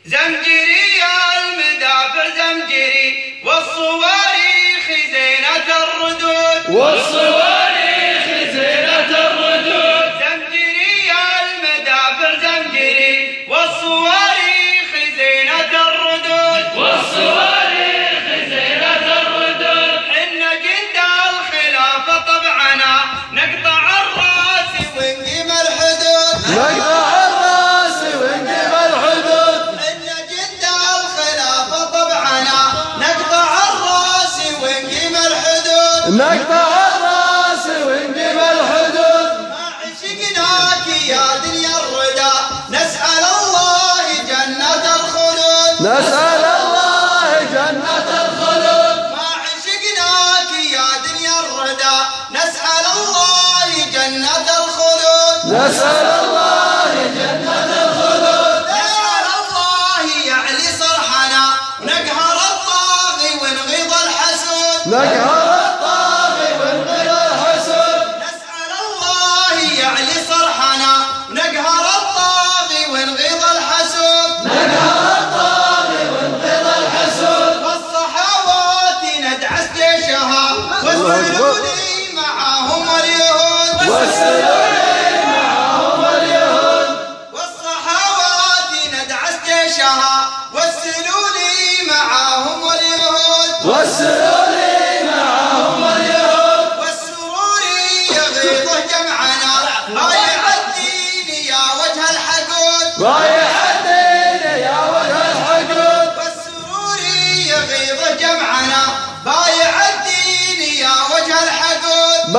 زمجري يا المدافع زمجري والصواريخ زينة الردود زمجري يا المدافع زمجري والصواريخ زينة الردود إن جند الخلافة طبعنا نقطع الراس ونقيم الحدود إن جند الخلافة طبعنا نقطع الراس ونقيم الحدود ما عشقناك يا دنيا الردى نسأل الله جنة الخلود ما عشقناك يا دنيا الردى نسأل الله جنة الخلود نسأل الله يعلي صرحنا ونقهر الطاغي ونغيظ الحسود نسأل الله يعلي صرحنا ونقهر الطاغي ونغيظ الحسود والصحابات ندعس جيشها والسلولي معاهم اليهود والصحابات ندعس جيشها والسلولي معاهم اليهود والسرور يغيظه جمعنا بايع الدين يا وجه الحقود والسرور يغيظه جمعنا بايع الدين يا وجه الحقود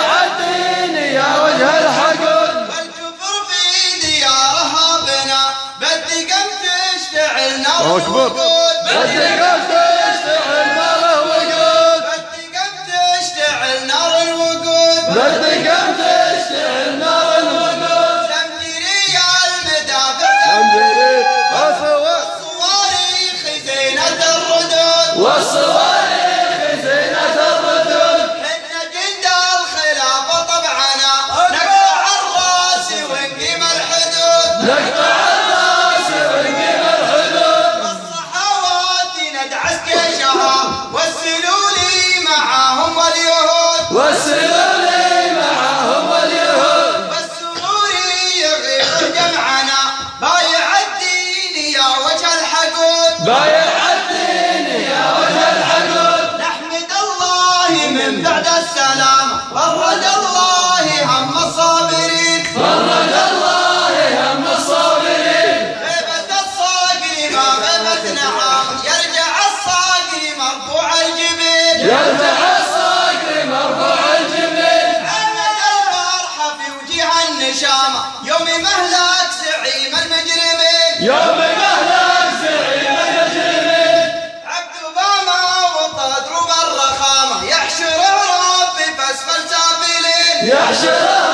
والكفر في ديارها بنا بالدقم تشتعل نار الوقود بالدقم تشتعل نار الوقود زمجري يا المدافع والصواريخ زينة الردود إن جند الخلافة طبعنا نقطع الراس ونقيم الحدود والصحوات ندعس جيشها والسلولي معاهم اليهود والسرور يغيظ جمعنا بايع الدين يا وجه الحقود نحمد الله من بعد السلام فرج الله هم الصابرين غيبة الصاقر ما غيبة نعام يرجع الصاقر مرفوع الجبين عمد الفرحة في وجه النشامة يوم مهلك زعيم المجرمين عبد باما وتضرب الرخامة يحشر ربي فاسفل سافلين